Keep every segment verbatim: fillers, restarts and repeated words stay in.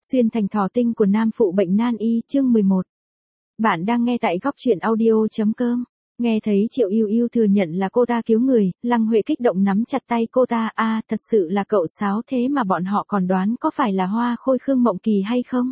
Xuyên thành thỏ tinh của nam phụ bệnh nan y, chương mười một. Bạn đang nghe tại góc truyện audio.com. Nghe thấy Triệu Yêu Yêu thừa nhận là cô ta cứu người, Lăng Huệ kích động nắm chặt tay cô ta. A, à, thật sự là cậu Sáo, thế mà bọn họ còn đoán có phải là Hoa Khôi Khương Mộng Kỳ hay không?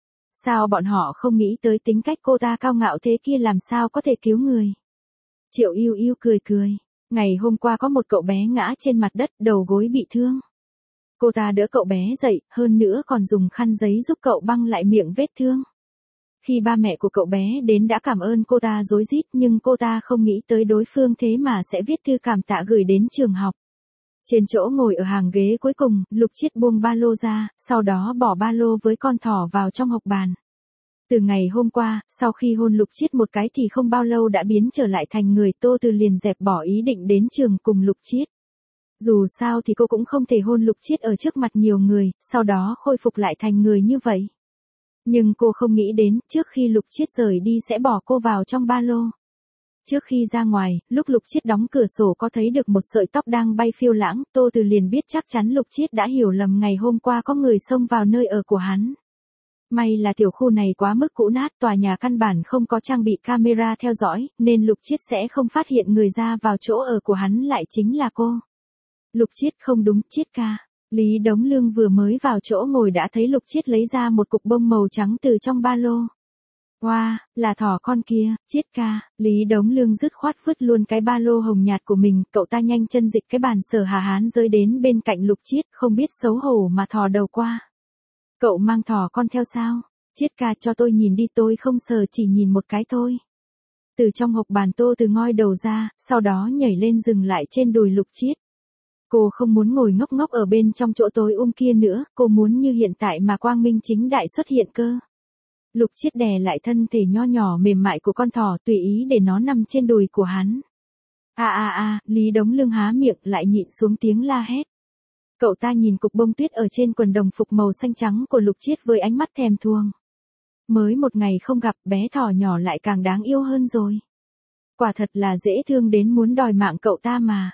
Sao bọn họ không nghĩ tới tính cách cô ta cao ngạo thế kia làm sao có thể cứu người? Triệu Yêu Yêu cười cười. Ngày hôm qua có một cậu bé ngã trên mặt đất, đầu gối bị thương. Cô ta đỡ cậu bé dậy, hơn nữa còn dùng khăn giấy giúp cậu băng lại miệng vết thương. Khi ba mẹ của cậu bé đến đã cảm ơn cô ta rối rít, nhưng cô ta không nghĩ tới đối phương thế mà sẽ viết thư cảm tạ gửi đến trường học. Trên chỗ ngồi ở hàng ghế cuối cùng, Lục Chiết buông ba lô ra, sau đó bỏ ba lô với con thỏ vào trong hộc bàn. Từ ngày hôm qua, sau khi hôn Lục Chiết một cái thì không bao lâu đã biến trở lại thành người. Tô Từ liền dẹp bỏ ý định đến trường cùng Lục Chiết. Dù sao thì cô cũng không thể hôn Lục Chiết ở trước mặt nhiều người, sau đó khôi phục lại thành người như vậy. Nhưng cô không nghĩ đến, trước khi Lục Chiết rời đi sẽ bỏ cô vào trong ba lô. Trước khi ra ngoài, lúc Lục Chiết đóng cửa sổ có thấy được một sợi tóc đang bay phiêu lãng, Tô Từ liền biết chắc chắn Lục Chiết đã hiểu lầm, ngày hôm qua có người xông vào nơi ở của hắn. May là tiểu khu này quá mức cũ nát, tòa nhà căn bản không có trang bị camera theo dõi, nên Lục Chiết sẽ không phát hiện người ra vào chỗ ở của hắn lại chính là cô. Lục Chiết không đúng, Chiết ca. Lý Đống Lương vừa mới vào chỗ ngồi đã thấy Lục Chiết lấy ra một cục bông màu trắng từ trong ba lô. Wow, là thỏ con kia, Chiết ca. Lý Đống Lương dứt khoát vứt luôn cái ba lô hồng nhạt của mình, cậu ta nhanh chân dịch cái bàn Sở Hà Hán rơi đến bên cạnh Lục Chiết, không biết xấu hổ mà thò đầu qua. Cậu mang thỏ con theo sao? Chiết ca, cho tôi nhìn đi, tôi không sờ, chỉ nhìn một cái thôi. Từ trong hộc bàn Tô Từ ngoi đầu ra, sau đó nhảy lên dừng lại trên đùi Lục Chiết. Cô không muốn ngồi ngốc ngốc ở bên trong chỗ tối um kia nữa, cô muốn như hiện tại mà quang minh chính đại xuất hiện cơ. Lục Chiết đè lại thân thể nho nhỏ mềm mại của con thỏ, tùy ý để nó nằm trên đùi của hắn. A a a, Lý Đống Lương há miệng lại nhịn xuống tiếng la hét. Cậu ta nhìn cục bông tuyết ở trên quần đồng phục màu xanh trắng của Lục Chiết với ánh mắt thèm thuồng. Mới một ngày không gặp, bé thỏ nhỏ lại càng đáng yêu hơn rồi. Quả thật là dễ thương đến muốn đòi mạng cậu ta mà.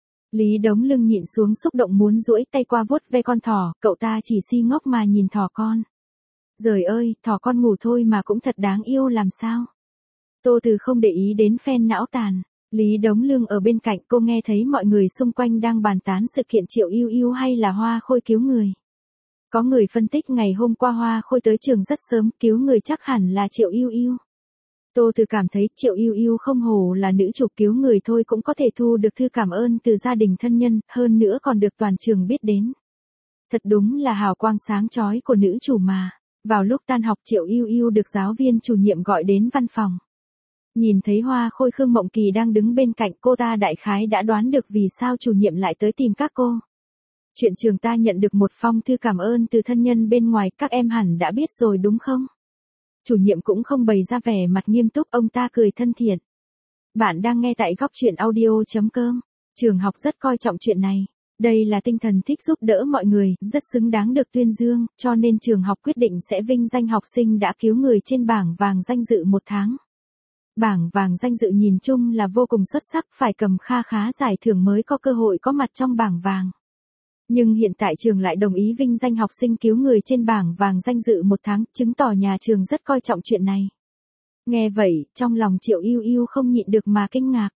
Lý Đống Lương nhịn xuống xúc động muốn duỗi tay qua vuốt ve con thỏ, cậu ta chỉ si ngốc mà nhìn thỏ con. Giời ơi, thỏ con ngủ thôi mà cũng thật đáng yêu làm sao. Tô Từ không để ý đến phen não tàn. Lý Đống Lương ở bên cạnh, cô nghe thấy mọi người xung quanh đang bàn tán sự kiện Triệu Yêu Yêu hay là Hoa Khôi cứu người. Có người phân tích ngày hôm qua Hoa Khôi tới trường rất sớm, cứu người chắc hẳn là Triệu Yêu Yêu. Tô Từ cảm thấy Triệu Yêu Yêu không hổ là nữ chủ cứu người thôi cũng có thể thu được thư cảm ơn từ gia đình thân nhân, hơn nữa còn được toàn trường biết đến. Thật đúng là hào quang sáng chói của nữ chủ mà. Vào lúc tan học Triệu Yêu Yêu được giáo viên chủ nhiệm gọi đến văn phòng. Nhìn thấy Hoa Khôi Khương Mộng Kỳ đang đứng bên cạnh, cô ta đại khái đã đoán được vì sao chủ nhiệm lại tới tìm các cô. Chuyện trường ta nhận được một phong thư cảm ơn từ thân nhân bên ngoài, các em hẳn đã biết rồi đúng không? Chủ nhiệm cũng không bày ra vẻ mặt nghiêm túc, ông ta cười thân thiện. Bạn đang nghe tại góc truyện audio.com. Trường học rất coi trọng chuyện này. Đây là tinh thần thích giúp đỡ mọi người, rất xứng đáng được tuyên dương, cho nên trường học quyết định sẽ vinh danh học sinh đã cứu người trên bảng vàng danh dự một tháng. Bảng vàng danh dự nhìn chung là vô cùng xuất sắc, phải cầm kha khá giải thưởng mới có cơ hội có mặt trong bảng vàng. Nhưng hiện tại trường lại đồng ý vinh danh học sinh cứu người trên bảng vàng danh dự một tháng, chứng tỏ nhà trường rất coi trọng chuyện này. Nghe vậy, trong lòng Triệu Yêu Yêu không nhịn được mà kinh ngạc.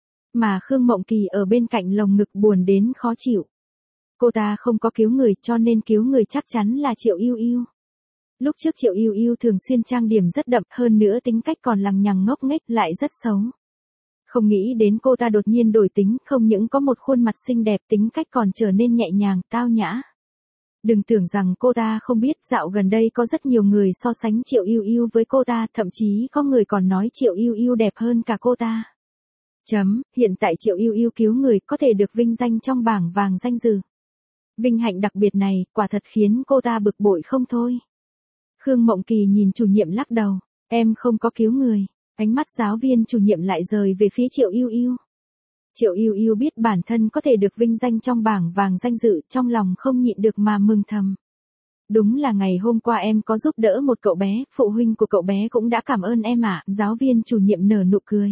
Mà Khương Mộng Kỳ ở bên cạnh lồng ngực buồn đến khó chịu. Cô ta không có cứu người cho nên cứu người chắc chắn là Triệu Yêu Yêu. Lúc trước Triệu Yêu Yêu thường xuyên trang điểm rất đậm, hơn nữa tính cách còn lằng nhằng ngốc nghếch lại rất xấu. Không nghĩ đến cô ta đột nhiên đổi tính, không những có một khuôn mặt xinh đẹp, tính cách còn trở nên nhẹ nhàng, tao nhã. Đừng tưởng rằng cô ta không biết, dạo gần đây có rất nhiều người so sánh Triệu Yêu Yêu với cô ta, thậm chí có người còn nói Triệu Yêu Yêu đẹp hơn cả cô ta. Chấm, hiện tại Triệu Yêu Yêu cứu người có thể được vinh danh trong bảng vàng danh dự. Vinh hạnh đặc biệt này, quả thật khiến cô ta bực bội không thôi. Khương Mộng Kỳ nhìn chủ nhiệm lắc đầu, em không có cứu người. Ánh mắt giáo viên chủ nhiệm lại rời về phía Triệu Yêu Yêu. Triệu Yêu Yêu biết bản thân có thể được vinh danh trong bảng vàng danh dự, trong lòng không nhịn được mà mừng thầm. Đúng là ngày hôm qua em có giúp đỡ một cậu bé, phụ huynh của cậu bé cũng đã cảm ơn em ạ, giáo viên chủ nhiệm nở nụ cười.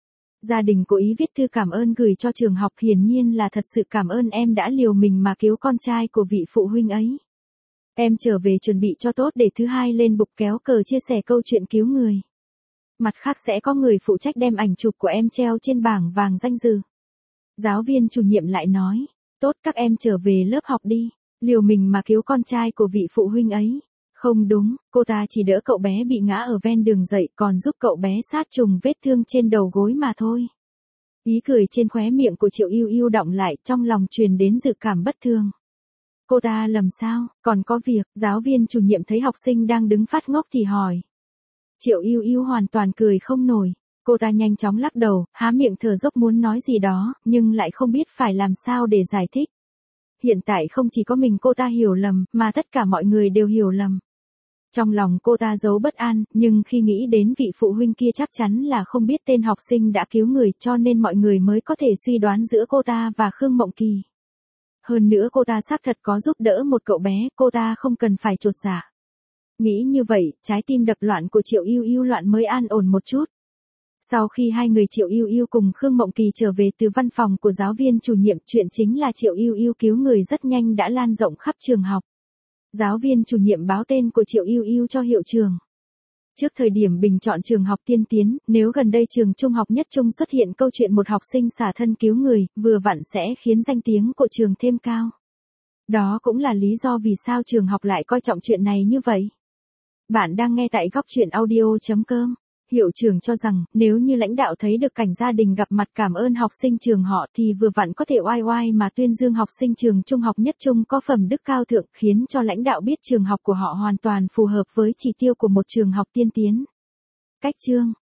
Gia đình cố ý viết thư cảm ơn gửi cho trường học, hiển nhiên là thật sự cảm ơn em đã liều mình mà cứu con trai của vị phụ huynh ấy. Em trở về chuẩn bị cho tốt để thứ hai lên bục kéo cờ chia sẻ câu chuyện cứu người. Mặt khác sẽ có người phụ trách đem ảnh chụp của em treo trên bảng vàng danh dự. Giáo viên chủ nhiệm lại nói, tốt các em trở về lớp học đi, liều mình mà cứu con trai của vị phụ huynh ấy. Không đúng, cô ta chỉ đỡ cậu bé bị ngã ở ven đường dậy còn giúp cậu bé sát trùng vết thương trên đầu gối mà thôi. Ý cười trên khóe miệng của Triệu Yêu Yêu đọng lại, trong lòng truyền đến dự cảm bất thường. Cô ta lầm sao, còn có việc, giáo viên chủ nhiệm thấy học sinh đang đứng phát ngốc thì hỏi. Triệu Yêu Yêu hoàn toàn cười không nổi, cô ta nhanh chóng lắc đầu, há miệng thở dốc muốn nói gì đó, nhưng lại không biết phải làm sao để giải thích. Hiện tại không chỉ có mình cô ta hiểu lầm, mà tất cả mọi người đều hiểu lầm. Trong lòng cô ta giấu bất an, nhưng khi nghĩ đến vị phụ huynh kia chắc chắn là không biết tên học sinh đã cứu người cho nên mọi người mới có thể suy đoán giữa cô ta và Khương Mộng Kỳ. Hơn nữa cô ta xác thật có giúp đỡ một cậu bé, cô ta không cần phải chột dạ. Nghĩ như vậy, trái tim đập loạn của Triệu Yêu Yêu loạn mới an ổn một chút. Sau khi hai người Triệu Yêu Yêu cùng Khương Mộng Kỳ trở về từ văn phòng của giáo viên chủ nhiệm, chuyện chính là Triệu Yêu Yêu cứu người rất nhanh đã lan rộng khắp trường học. Giáo viên chủ nhiệm báo tên của Triệu Yêu Yêu cho hiệu trưởng. Trước thời điểm bình chọn trường học tiên tiến, nếu gần đây trường trung học Nhất Trung xuất hiện câu chuyện một học sinh xả thân cứu người, vừa vặn sẽ khiến danh tiếng của trường thêm cao. Đó cũng là lý do vì sao trường học lại coi trọng chuyện này như vậy. Bạn đang nghe tại góc chuyện audio chấm com. Hiệu trưởng cho rằng, nếu như lãnh đạo thấy được cảnh gia đình gặp mặt cảm ơn học sinh trường họ thì vừa vặn có thể oai oai mà tuyên dương học sinh trường trung học Nhất Trung có phẩm đức cao thượng, khiến cho lãnh đạo biết trường học của họ hoàn toàn phù hợp với chỉ tiêu của một trường học tiên tiến. Cách chương